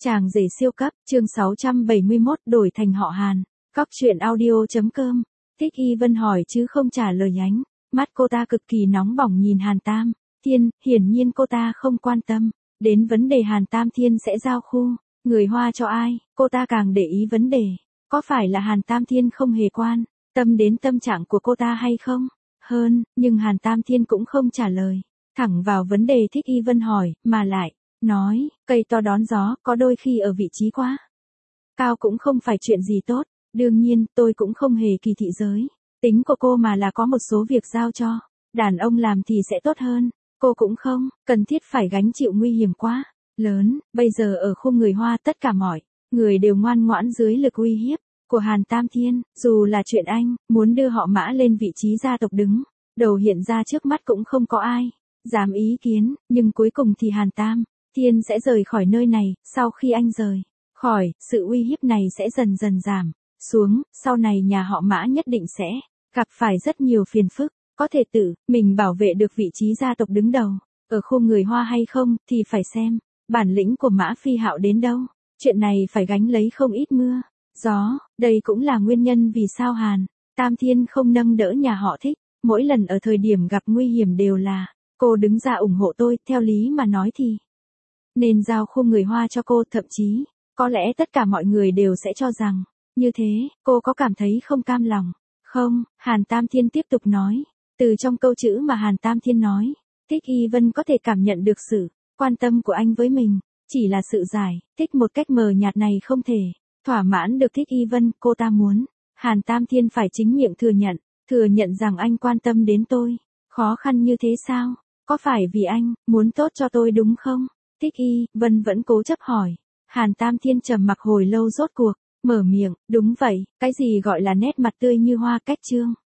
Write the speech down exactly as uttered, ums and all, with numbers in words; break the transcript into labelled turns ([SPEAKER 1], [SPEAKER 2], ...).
[SPEAKER 1] Chàng rể siêu cấp, chương sáu trăm bảy mươi mốt đổi thành họ Hàn. Cóc truyện audio.com. Thích Y Vân hỏi chứ không trả lời ánh. Mắt cô ta cực kỳ nóng bỏng nhìn Hàn Tam Thiên, hiển nhiên cô ta không quan tâm đến vấn đề Hàn Tam Thiên sẽ giao khu người Hoa cho ai, cô ta càng để ý vấn đề, có phải là Hàn Tam Thiên không hề quan tâm đến tâm trạng của cô ta hay không? Hơn, nhưng Hàn Tam Thiên cũng không trả lời thẳng vào vấn đề Thích Y Vân hỏi, mà lại nói, cây to đón gió, có đôi khi ở vị trí quá cao cũng không phải chuyện gì tốt. Đương nhiên, tôi cũng không hề kỳ thị giới tính của cô, mà là có một số việc giao cho đàn ông làm thì sẽ tốt hơn. Cô cũng không cần thiết phải gánh chịu nguy hiểm quá lớn. Bây giờ ở khu người Hoa, tất cả mọi người đều ngoan ngoãn dưới lực uy hiếp của Hàn Tam Thiên. Dù là chuyện anh muốn đưa họ Mã lên vị trí gia tộc đứng đầu hiện ra trước mắt cũng không có ai dám ý kiến. Nhưng cuối cùng thì Hàn Tam Thiên sẽ rời khỏi nơi này. Sau khi anh rời khỏi, sự uy hiếp này sẽ dần dần giảm xuống. Sau này nhà họ Mã nhất định sẽ gặp phải rất nhiều phiền phức. Có thể tự mình bảo vệ được vị trí gia tộc đứng đầu ở khu người Hoa hay không, thì phải xem bản lĩnh của Mã Phi Hạo đến đâu. Chuyện này phải gánh lấy không ít mưa gió. Đây cũng là nguyên nhân vì sao Hàn Tam Thiên không nâng đỡ nhà họ Thích. Mỗi lần ở thời điểm gặp nguy hiểm đều là cô đứng ra ủng hộ tôi. Theo lý mà nói thì nên giao khu người Hoa cho cô. Thậm chí có lẽ tất cả mọi người đều sẽ cho rằng như thế. Cô có cảm thấy không cam lòng không? Hàn Tam Thiên tiếp tục nói. Từ trong câu chữ mà Hàn Tam Thiên nói, Thích Y Vân có thể cảm nhận được sự quan tâm của anh với mình. Chỉ là sự giải thích một cách mờ nhạt này không thể thỏa mãn được Thích Y Vân. Cô ta muốn Hàn Tam Thiên phải chính miệng thừa nhận, thừa nhận rằng anh quan tâm đến tôi. Khó khăn như thế sao? Có phải vì anh muốn tốt cho tôi đúng không? Thích Y Vân vẫn cố chấp hỏi. Hàn Tam Thiên trầm mặc hồi lâu rốt cuộc mở miệng. Đúng vậy, cái gì gọi là nét mặt tươi như hoa, cách trương